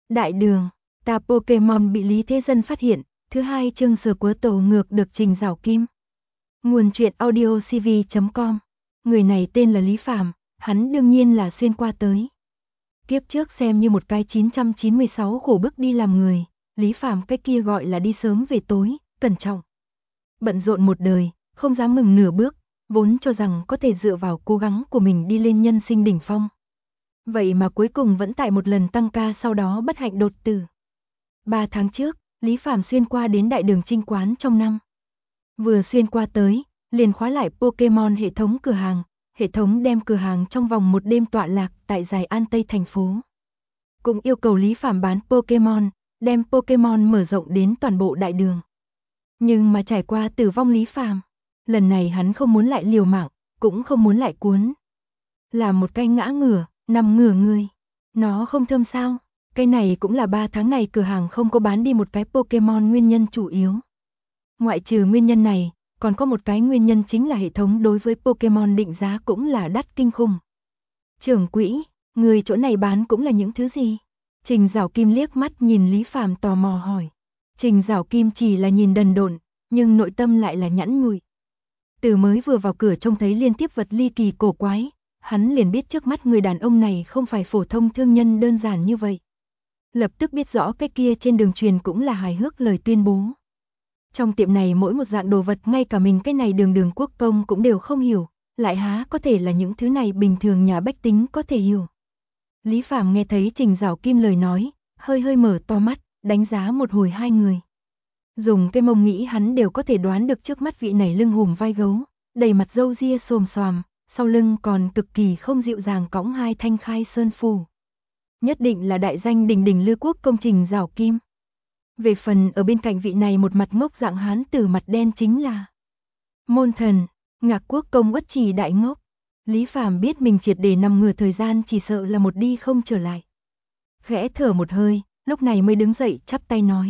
Đại đường, ta Pokemon bị Lý Thế Dân phát hiện, thứ 2 chương Sở Quớ Tổ ngược được Trình Giảo Kim. Nguồn truyện audiocv.com. Người này tên là Lý Phàm, hắn đương nhiên là xuyên qua tới. Kiếp trước xem như một cái 996 khổ bức đi làm người, Lý Phàm cái kia gọi là đi sớm về tối, cẩn trọng. Bận rộn một đời, không dám ngừng nửa bước, vốn cho rằng có thể dựa vào cố gắng của mình đi lên nhân sinh đỉnh phong. Vậy mà cuối cùng vẫn tại một lần tăng ca sau đó bất hạnh đột tử. 3 tháng trước, Lý Phàm xuyên qua đến đại đường Trinh Quán trong năm. Vừa xuyên qua tới, liền khóa lại Pokemon hệ thống cửa hàng, hệ thống đem cửa hàng trong vòng một đêm tọa lạc tại Giải An Tây thành phố. Cũng yêu cầu Lý Phàm bán Pokemon, đem Pokemon mở rộng đến toàn bộ đại đường. Nhưng mà trải qua tử vong Lý Phàm, lần này hắn không muốn lại liều mạng, cũng không muốn lại cuốn. Là một cái ngã ngửa, nằm ngửa người. Nó không thơm sao? Cái này cũng là 3 tháng này cửa hàng không có bán đi một cái Pokemon nguyên nhân chủ yếu. Ngoại trừ nguyên nhân này, còn có một cái nguyên nhân chính là hệ thống đối với Pokemon định giá cũng là đắt kinh khủng. Trưởng quỹ, người chỗ này bán cũng là những thứ gì? Trình Giảo Kim liếc mắt nhìn Lý Phàm tò mò hỏi. Trình Giảo Kim chỉ là nhìn đần độn, nhưng nội tâm lại là nhẵn nhụi. Từ mới vừa vào cửa trông thấy liên tiếp vật ly kỳ cổ quái, hắn liền biết trước mắt người đàn ông này không phải phổ thông thương nhân đơn giản như vậy. Lập tức biết rõ cái kia trên đường truyền cũng là hài hước lời tuyên bố. Trong tiệm này mỗi một dạng đồ vật ngay cả mình cái này đường quốc công cũng đều không hiểu, lại há có thể là những thứ này bình thường nhà bách tính có thể hiểu. Lý Phàm nghe thấy Trình Giảo Kim lời nói, hơi mở to mắt, đánh giá một hồi hai người. Dùng cái mông nghĩ hắn đều có thể đoán được trước mắt vị này lưng hùm vai gấu, đầy mặt râu ria xồm xoàm, sau lưng còn cực kỳ không dịu dàng cõng hai thanh khai sơn phù. Nhất định là đại danh đình đình Lư Quốc công Trình Giảo Kim. Về phần ở bên cạnh vị này một mặt ngốc dạng hán tử mặt đen chính là Môn Thần, Ngạc Quốc công Uất Trì đại ngốc. Lý Phàm biết mình triệt để nằm ngửa thời gian chỉ sợ là một đi không trở lại. Khẽ thở một hơi, lúc này mới đứng dậy chắp tay nói.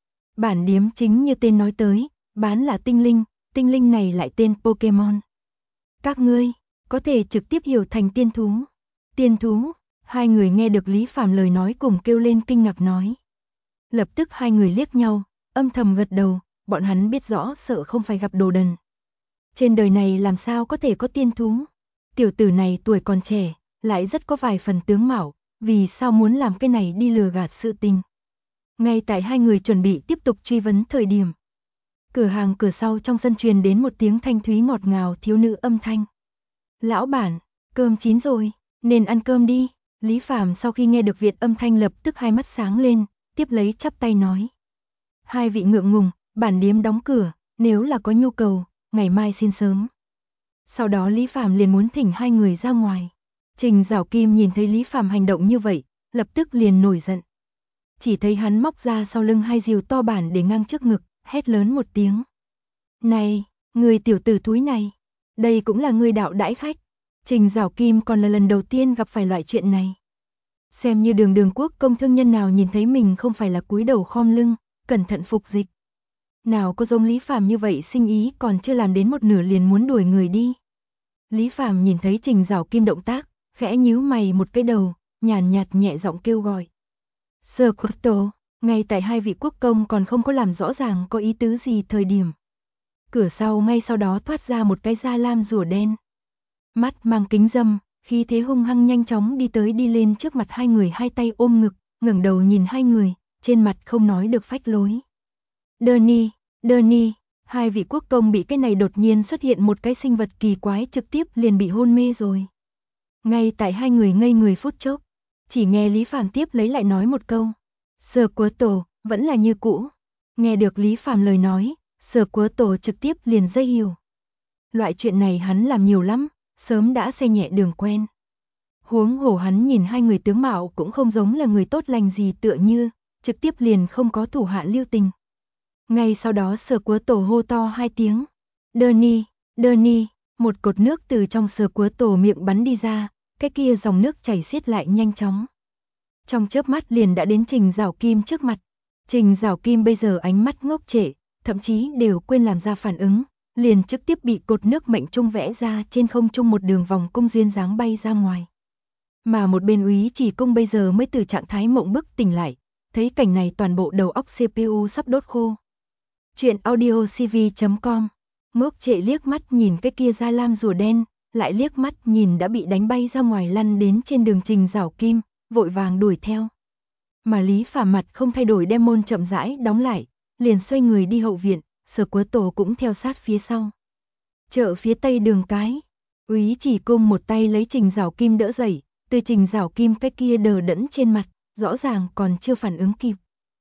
Bản điếm chính như tên nói tới, bán là tinh linh này lại tên Pokemon. Các ngươi, có thể trực tiếp hiểu thành tiên thú. Tiên thú, hai người nghe được Lý Phàm lời nói cùng kêu lên kinh ngạc nói. Lập tức hai người liếc nhau, âm thầm gật đầu, bọn hắn biết rõ sợ không phải gặp đồ đần. Trên đời này làm sao có thể có tiên thú? Tiểu tử này tuổi còn trẻ, lại rất có vài phần tướng mạo, vì sao muốn làm cái này đi lừa gạt sự tình. Ngay tại hai người chuẩn bị tiếp tục truy vấn thời điểm. Cửa hàng cửa sau trong sân truyền đến một tiếng thanh thúy ngọt ngào thiếu nữ âm thanh. Lão bản, cơm chín rồi, nên ăn cơm đi. Lý Phàm sau khi nghe được Việt âm thanh lập tức hai mắt sáng lên, tiếp lấy chắp tay nói. Hai vị ngượng ngùng, bản điếm đóng cửa, nếu là có nhu cầu, ngày mai xin sớm. Sau đó Lý Phàm liền muốn thỉnh hai người ra ngoài. Trình Giảo Kim nhìn thấy Lý Phàm hành động như vậy, lập tức liền nổi giận. Chỉ thấy hắn móc ra sau lưng hai rìu to bản để ngang trước ngực, hét lớn một tiếng. Này, người tiểu tử thúi này, đây cũng là người đạo đãi khách. Trình Giảo Kim còn là lần đầu tiên gặp phải loại chuyện này. Xem như đường quốc công thương nhân nào nhìn thấy mình không phải là cúi đầu khom lưng, cẩn thận phục dịch. Nào có giống Lý Phàm như vậy sinh ý còn chưa làm đến một nửa liền muốn đuổi người đi. Lý Phàm nhìn thấy Trình Giảo Kim động tác, khẽ nhíu mày một cái đầu, nhàn nhạt nhẹ giọng kêu gọi. Sở Quớ Tổ, ngay tại hai vị quốc công còn không có làm rõ ràng có ý tứ gì thời điểm. Cửa sau ngay sau đó thoát ra một cái da lam rùa đen. Mắt mang kính râm, khí thế hung hăng nhanh chóng đi lên trước mặt hai người, hai tay ôm ngực, ngẩng đầu nhìn hai người, trên mặt không nói được phách lối. Đơ ni, hai vị quốc công bị cái này đột nhiên xuất hiện một cái sinh vật kỳ quái trực tiếp liền bị hôn mê rồi. Ngay tại hai người ngây người phút chốc, chỉ nghe Lý Phàm tiếp lấy lại nói một câu. Sở Quớ Tổ, vẫn là như cũ. Nghe được Lý Phàm lời nói, Sở Quớ Tổ trực tiếp liền dây hiểu. Loại chuyện này hắn làm nhiều lắm, sớm đã xe nhẹ đường quen. Huống hồ hắn nhìn hai người tướng mạo cũng không giống là người tốt lành gì tựa như, trực tiếp liền không có thủ hạ lưu tình. Ngay sau đó Sở Quớ Tổ hô to hai tiếng. Đơ ni, một cột nước từ trong Sở Quớ Tổ miệng bắn đi ra, cái kia dòng nước chảy xiết lại nhanh chóng. Trong chớp mắt liền đã đến Trình Giảo Kim trước mặt. Trình Giảo Kim bây giờ ánh mắt ngốc trệ, thậm chí đều quên làm ra phản ứng, liền trực tiếp bị cột nước mệnh trung vẽ ra trên không trung một đường vòng cung duyên dáng bay ra ngoài. Mà một bên Úy Chỉ Công bây giờ mới từ trạng thái mộng bức tỉnh lại, thấy cảnh này toàn bộ đầu óc CPU sắp đốt khô. Chuyện audio cv.com. Ngốc trệ liếc mắt nhìn cái kia da lam rùa đen, lại liếc mắt nhìn đã bị đánh bay ra ngoài lăn đến trên đường Trình Giảo Kim, vội vàng đuổi theo. Mà Lý Phàm mặt không thay đổi đem môn chậm rãi đóng lại, liền xoay người đi hậu viện, Sở Quế Tổ cũng theo sát phía sau. Chợ phía tây đường cái, Úy Chỉ Công một tay lấy Trình Giảo Kim đỡ dậy, từ Trình Giảo Kim cái kia đờ đẫn trên mặt, rõ ràng còn chưa phản ứng kịp.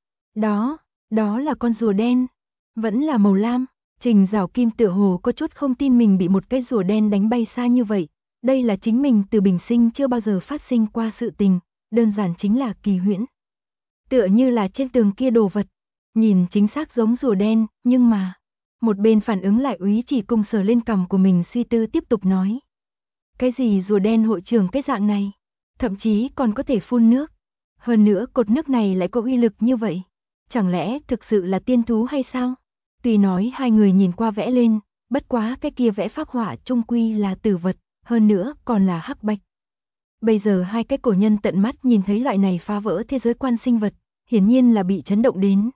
Đó là con rùa đen, vẫn là màu lam. Trình Giảo Kim tựa hồ có chút không tin mình bị một cái rùa đen đánh bay xa như vậy, đây là chính mình từ bình sinh chưa bao giờ phát sinh qua sự tình, đơn giản chính là kỳ huyễn. Tựa như là trên tường kia đồ vật, nhìn chính xác giống rùa đen, nhưng mà một bên phản ứng lại Úy Chỉ Công sờ lên cằm của mình suy tư tiếp tục nói. Cái gì rùa đen hội trưởng cái dạng này, thậm chí còn có thể phun nước, hơn nữa cột nước này lại có uy lực như vậy, chẳng lẽ thực sự là tiên thú hay sao? Tuy nói hai người nhìn qua vẽ lên, bất quá cái kia vẽ phác họa chung quy là tử vật, hơn nữa còn là hắc bạch. Bây giờ hai cái cổ nhân tận mắt nhìn thấy loại này phá vỡ thế giới quan sinh vật, hiển nhiên là bị chấn động đến.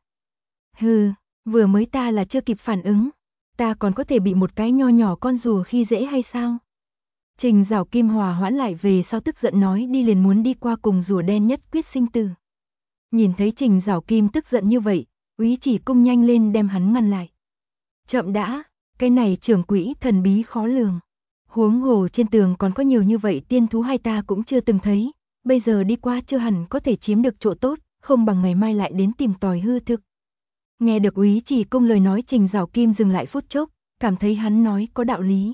Hừ, vừa mới ta là chưa kịp phản ứng, ta còn có thể bị một cái nho nhỏ con rùa khi dễ hay sao? Trình Giảo Kim hòa hoãn lại về sau tức giận nói đi liền muốn đi qua cùng rùa đen nhất quyết sinh tử. Nhìn thấy Trình Giảo Kim tức giận như vậy, Úy Chỉ Công nhanh lên đem hắn ngăn lại. Chậm đã, cái này trưởng quỹ thần bí khó lường. Huống hồ trên tường còn có nhiều như vậy tiên thú hay ta cũng chưa từng thấy, bây giờ đi qua chưa hẳn có thể chiếm được chỗ tốt, không bằng ngày mai lại đến tìm tòi hư thực. Nghe được Úy Chỉ Công lời nói, Trình Giảo Kim dừng lại phút chốc, cảm thấy hắn nói có đạo lý.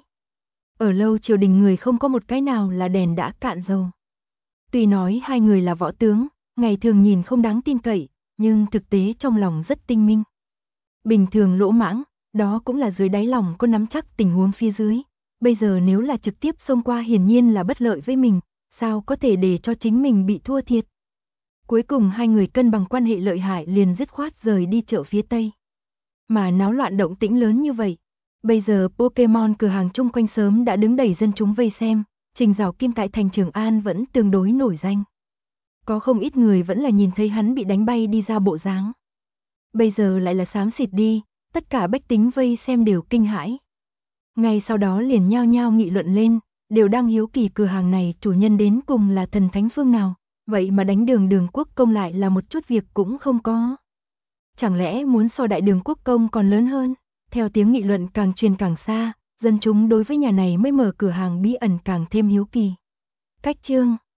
Ở lâu triều đình người không có một cái nào là đèn đã cạn dầu. Tuy nói hai người là võ tướng, ngày thường nhìn không đáng tin cậy, nhưng thực tế trong lòng rất tinh minh. Bình thường lỗ mãng, đó cũng là dưới đáy lòng có nắm chắc tình huống phía dưới. Bây giờ nếu là trực tiếp xông qua hiển nhiên là bất lợi với mình, sao có thể để cho chính mình bị thua thiệt. Cuối cùng hai người cân bằng quan hệ lợi hại liền dứt khoát rời đi chợ phía tây. Mà náo loạn động tĩnh lớn như vậy, bây giờ Pokemon cửa hàng chung quanh sớm đã đứng đầy dân chúng vây xem, Trình Giảo Kim tại thành Trường An vẫn tương đối nổi danh. Có không ít người vẫn là nhìn thấy hắn bị đánh bay đi ra bộ dáng. Bây giờ lại là xám xịt đi, tất cả bách tính vây xem đều kinh hãi. Ngay sau đó liền nhao nhao nghị luận lên, đều đang hiếu kỳ cửa hàng này chủ nhân đến cùng là thần thánh phương nào, vậy mà đánh Đường Quốc Công lại là một chút việc cũng không có. Chẳng lẽ muốn so đại Đường Quốc Công còn lớn hơn? Theo tiếng nghị luận càng truyền càng xa, dân chúng đối với nhà này mới mở cửa hàng bí ẩn càng thêm hiếu kỳ. Cách chương